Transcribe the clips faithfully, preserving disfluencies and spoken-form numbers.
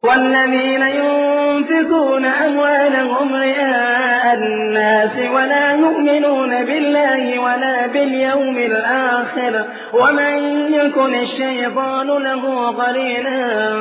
والذين ينفقون أموالهم رئاء الناس ولا يؤمنون بالله ولا باليوم الآخر ومن يكن الشيطان له قرينا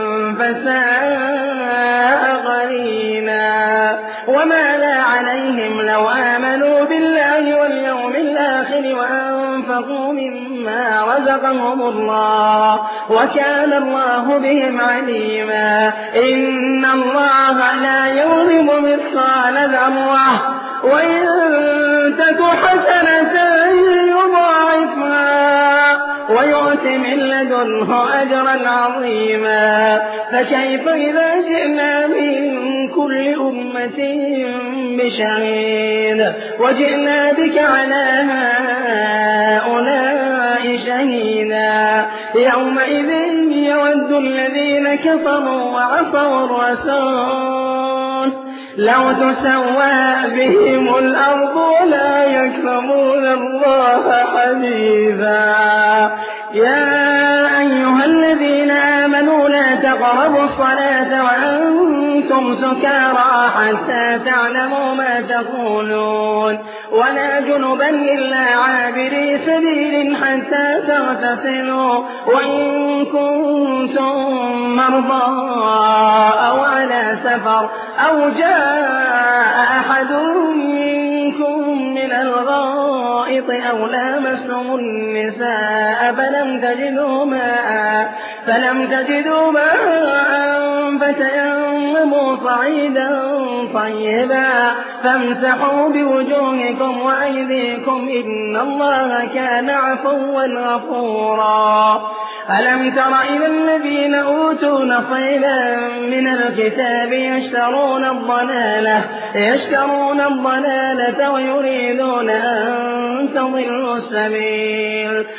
فساء قرينا وماذا عليهم لو آمنوا بالله واليوم الآخر وأنفقوا مما رزقهم الله وكان الله بهم عليما إن الله لا يظلم مثقال ذرة وإن تك حسنة يضاعفها ويؤت من لدنه أجرا عظيما فكيف إذا جئنا من كل أمة بشهيد وجئنا بك على هؤلاء شهيدا يومئذ يود الذين كفروا وعصوا الرسول لو تسوى بهم الأرض ولا يكرمون الله حديثا يا أيها الذين آمنوا لا تقربوا الصلاة وأنتم سكارى حتى تعلموا ما تقولون ولا جنبا إلا عابري سبيل حتى تغتسلوا وإن كنتم مرضى أو على سفر أو جاء أحد منكم من الغائط أو لامستم النساء فلم تجدوا ماء فلم تجدوا ماء فتيمموا صعيدا طيبا فامسحوا بوجوهكم وأيديكم إن الله كان عفوا غفورا ألم تر إلى الذين أوتوا نصيبا من الكتاب يشترون الضلالة يشترون الضلالة ويريدون أن تضلوا السبيل